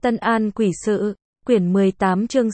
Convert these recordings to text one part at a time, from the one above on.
Tân An Quỷ Sự, quyển 18 chương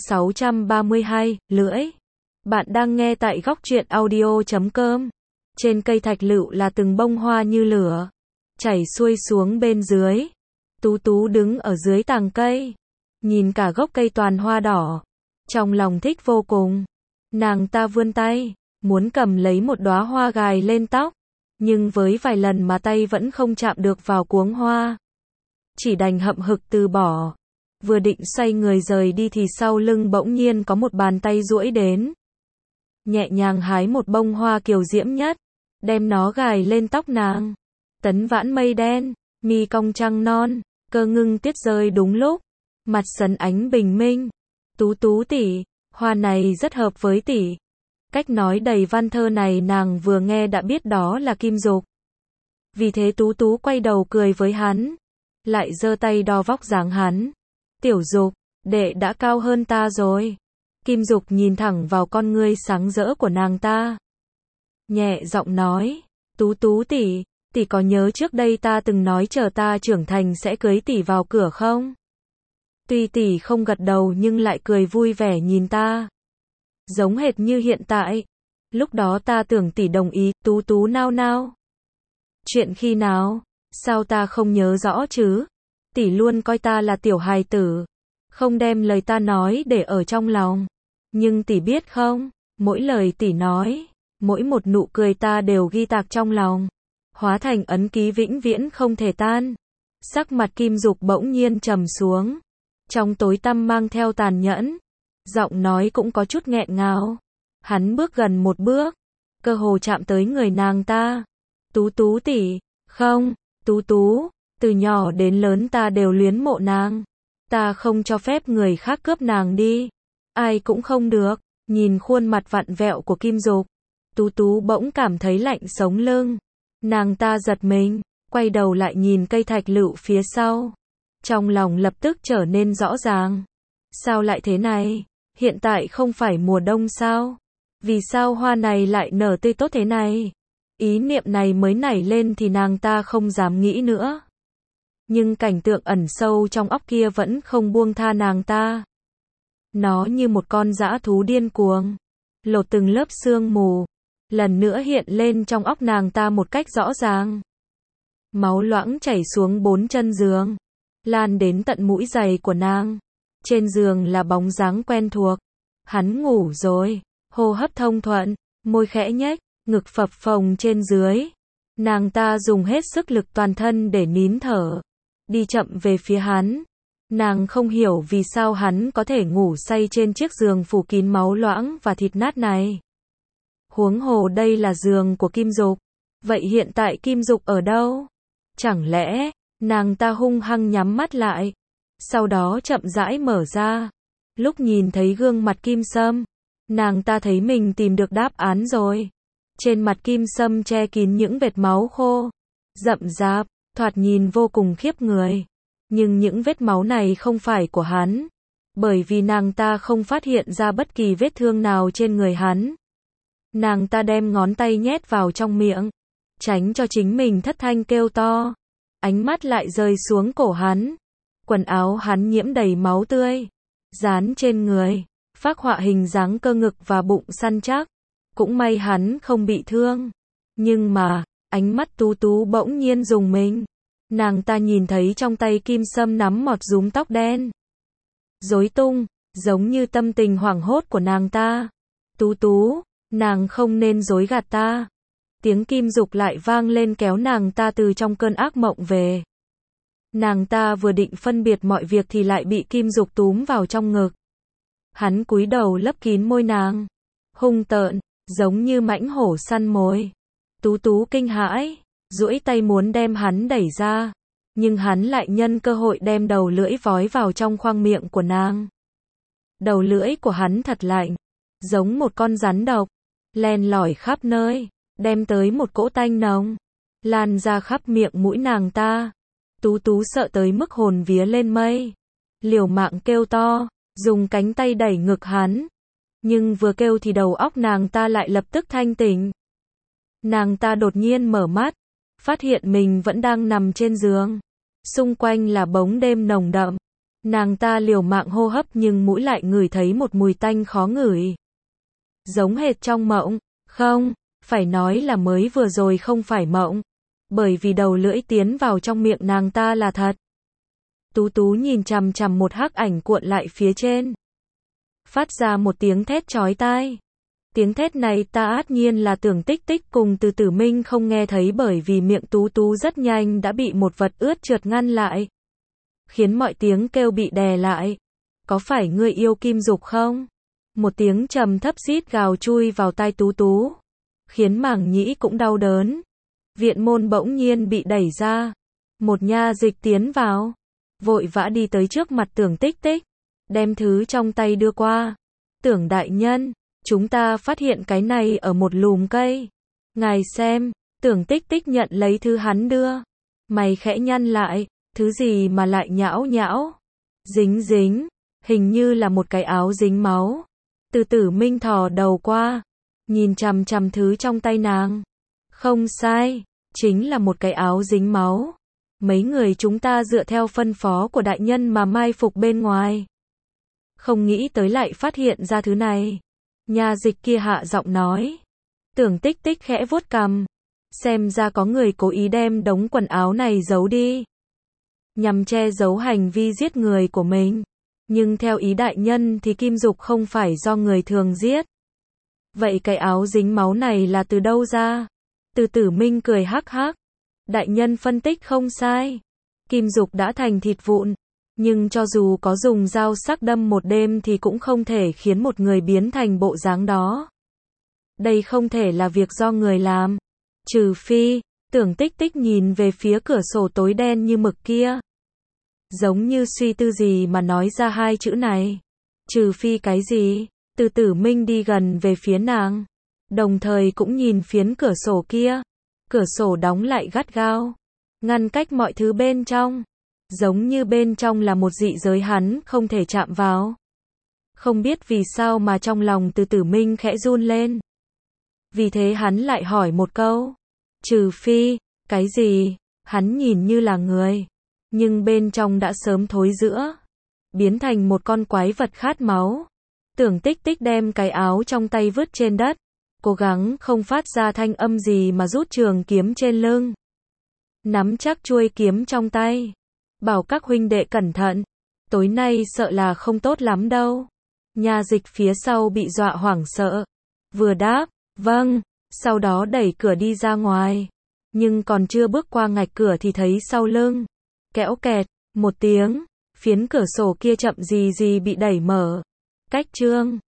632, lưỡi. Bạn đang nghe tại góc truyện audio.com. Trên cây thạch lựu là từng bông hoa như lửa, chảy xuôi xuống bên dưới. Tú Tú đứng ở dưới tàng cây, nhìn cả gốc cây toàn hoa đỏ, trong lòng thích vô cùng. Nàng ta vươn tay, muốn cầm lấy một đóa hoa gài lên tóc, nhưng với vài lần mà tay vẫn không chạm được vào cuống hoa. Chỉ đành hậm hực từ bỏ. Vừa định xoay người rời đi thì sau lưng bỗng nhiên có một bàn tay duỗi đến, nhẹ nhàng hái một bông hoa kiều diễm nhất, đem nó gài lên tóc nàng. Tấn vãn mây đen, mi cong trăng non, cơ ngưng tuyết rơi đúng lúc, mặt sấn ánh bình minh. Tú Tú tỷ, hoa này rất hợp với tỷ. Cách nói đầy văn thơ này nàng vừa nghe đã biết đó là Kim Dục. Vì thế Tú Tú quay đầu cười với hắn, lại giơ tay đo vóc dáng hắn. Tiểu Dục, đệ đã cao hơn ta rồi. Kim Dục nhìn thẳng vào con ngươi sáng rỡ của nàng ta, nhẹ giọng nói, Tú Tú tỷ, tỷ có nhớ trước đây ta từng nói chờ ta trưởng thành sẽ cưới tỷ vào cửa không? Tuy tỷ không gật đầu nhưng lại cười vui vẻ nhìn ta, giống hệt như hiện tại. Lúc đó ta tưởng tỷ đồng ý. Tú Tú nao nao. Chuyện khi nào? Sao ta không nhớ rõ chứ? Tỷ luôn coi ta là tiểu hài tử, không đem lời ta nói để ở trong lòng. Nhưng tỷ biết không, mỗi lời tỷ nói, mỗi một nụ cười ta đều ghi tạc trong lòng, hóa thành ấn ký vĩnh viễn không thể tan. Sắc mặt Kim Dục bỗng nhiên trầm xuống, trong tối tăm mang theo tàn nhẫn, giọng nói cũng có chút nghẹn ngào. Hắn bước gần một bước, cơ hồ chạm tới người nàng ta. Tú Tú tỷ, không, Tú Tú, từ nhỏ đến lớn ta đều luyến mộ nàng. Ta không cho phép người khác cướp nàng đi. Ai cũng không được. Nhìn khuôn mặt vặn vẹo của Kim Dục, Tú Tú bỗng cảm thấy lạnh sống lưng. Nàng ta giật mình, quay đầu lại nhìn cây thạch lựu phía sau. Trong lòng lập tức trở nên rõ ràng. Sao lại thế này? Hiện tại không phải mùa đông sao? Vì sao hoa này lại nở tươi tốt thế này? Ý niệm này mới nảy lên thì nàng ta không dám nghĩ nữa. Nhưng cảnh tượng ẩn sâu trong óc kia vẫn không buông tha nàng ta. Nó như một con dã thú điên cuồng, lột từng lớp sương mù, lần nữa hiện lên trong óc nàng ta một cách rõ ràng. Máu loãng chảy xuống bốn chân giường, lan đến tận mũi giày của nàng. Trên giường là bóng dáng quen thuộc. Hắn ngủ rồi, hô hấp thông thuận, môi khẽ nhếch, ngực phập phồng trên dưới. Nàng ta dùng hết sức lực toàn thân để nín thở, đi chậm về phía hắn. Nàng không hiểu vì sao hắn có thể ngủ say trên chiếc giường phủ kín máu loãng và thịt nát này. Huống hồ đây là giường của Kim Dục. Vậy hiện tại Kim Dục ở đâu? Chẳng lẽ, nàng ta hung hăng nhắm mắt lại, sau đó chậm rãi mở ra. Lúc nhìn thấy gương mặt Kim Sâm, nàng ta thấy mình tìm được đáp án rồi. Trên mặt Kim Sâm che kín những vệt máu khô, rậm rạp, thoạt nhìn vô cùng khiếp người. Nhưng những vết máu này không phải của hắn, bởi vì nàng ta không phát hiện ra bất kỳ vết thương nào trên người hắn. Nàng ta đem ngón tay nhét vào trong miệng, tránh cho chính mình thất thanh kêu to. Ánh mắt lại rơi xuống cổ hắn. Quần áo hắn nhiễm đầy máu tươi, dán trên người, phác họa hình dáng cơ ngực và bụng săn chắc. Cũng may hắn không bị thương. Nhưng mà, ánh mắt Tú Tú bỗng nhiên rùng mình. Nàng ta nhìn thấy trong tay Kim Sâm nắm một rúm tóc đen, rối tung, giống như tâm tình hoảng hốt của nàng ta. Tú Tú, nàng không nên dối gạt ta. Tiếng Kim Dục lại vang lên kéo nàng ta từ trong cơn ác mộng về. Nàng ta vừa định phân biệt mọi việc thì lại bị Kim Dục túm vào trong ngực. Hắn cúi đầu lấp kín môi nàng, hung tợn, giống như mãnh hổ săn mồi. Tú Tú kinh hãi, duỗi tay muốn đem hắn đẩy ra, nhưng hắn lại nhân cơ hội đem đầu lưỡi vói vào trong khoang miệng của nàng. Đầu lưỡi của hắn thật lạnh, giống một con rắn độc, len lỏi khắp nơi, đem tới một cỗ tanh nồng, lan ra khắp miệng mũi nàng ta. Tú Tú sợ tới mức hồn vía lên mây, liều mạng kêu to, dùng cánh tay đẩy ngực hắn. Nhưng vừa kêu thì đầu óc nàng ta lại lập tức thanh tỉnh. Nàng ta đột nhiên mở mắt, phát hiện mình vẫn đang nằm trên giường. Xung quanh là bóng đêm nồng đậm, Nàng ta liều mạng hô hấp nhưng mũi lại ngửi thấy một mùi tanh khó ngửi. Giống hệt trong mộng, không, phải nói là mới vừa rồi không phải mộng, bởi vì đầu lưỡi tiến vào trong miệng nàng ta là thật. Tú Tú nhìn chằm chằm một hắc ảnh cuộn lại phía trên. Phát ra một tiếng thét chói tai. Tiếng thét này ta át nhiên là Tưởng Tích Tích cùng Từ Tử Minh không nghe thấy bởi vì miệng Tú Tú rất nhanh đã bị một vật ướt trượt ngăn lại. Khiến mọi tiếng kêu bị đè lại. Có phải ngươi yêu Kim Dục không? Một tiếng trầm thấp rít gào chui vào tai Tú Tú. Khiến màng nhĩ cũng đau đớn. Viện môn bỗng nhiên bị đẩy ra. Một nha dịch tiến vào. Vội vã đi tới trước mặt Tưởng Tích Tích. Đem thứ trong tay đưa qua. Tưởng đại nhân, chúng ta phát hiện cái này ở một lùm cây. Ngài xem, Tưởng Tích Tích nhận lấy thứ hắn đưa. Mày khẽ nhăn lại, thứ gì mà lại nhão nhão. Dính dính, hình như là một cái áo dính máu. Từ Tử Minh thò đầu qua, nhìn chằm chằm thứ trong tay nàng. Không sai, chính là một cái áo dính máu. Mấy người chúng ta dựa theo phân phó của đại nhân mà mai phục bên ngoài. Không nghĩ tới lại phát hiện ra thứ này. Nha dịch kia hạ giọng nói. Tưởng Tích Tích khẽ vuốt cằm. Xem ra có người cố ý đem đống quần áo này giấu đi. Nhằm che giấu hành vi giết người của mình. Nhưng theo ý đại nhân thì Kim Dục không phải do người thường giết. Vậy cái áo dính máu này là từ đâu ra? Từ Tử Minh cười hắc hắc. Đại nhân phân tích không sai. Kim Dục đã thành thịt vụn. Nhưng cho dù có dùng dao sắc đâm một đêm thì cũng không thể khiến một người biến thành bộ dáng đó. Đây không thể là việc do người làm. Trừ phi, Tưởng Tích Tích nhìn về phía cửa sổ tối đen như mực kia. Giống như suy tư gì mà nói ra hai chữ này. Trừ phi cái gì? Từ Tử Minh đi gần về phía nàng. Đồng thời cũng nhìn phiến cửa sổ kia. Cửa sổ đóng lại gắt gao. Ngăn cách mọi thứ bên trong. Giống như bên trong là một dị giới hắn không thể chạm vào. Không biết vì sao mà trong lòng Từ Tử Minh khẽ run lên. Vì thế hắn lại hỏi một câu. Trừ phi, cái gì? Hắn nhìn như là người. Nhưng bên trong đã sớm thối rữa. Biến thành một con quái vật khát máu. Tưởng Tích Tích đem cái áo trong tay vứt trên đất. Cố gắng không phát ra thanh âm gì mà rút trường kiếm trên lưng. Nắm chắc chuôi kiếm trong tay. Bảo các huynh đệ cẩn thận. Tối nay sợ là không tốt lắm đâu. Nha dịch phía sau bị dọa hoảng sợ. Vừa đáp, vâng, sau đó đẩy cửa đi ra ngoài. Nhưng còn chưa bước qua ngạch cửa thì thấy sau lưng. Kẽo kẹt, một tiếng, phiến cửa sổ kia chậm gì gì bị đẩy mở. Cách chương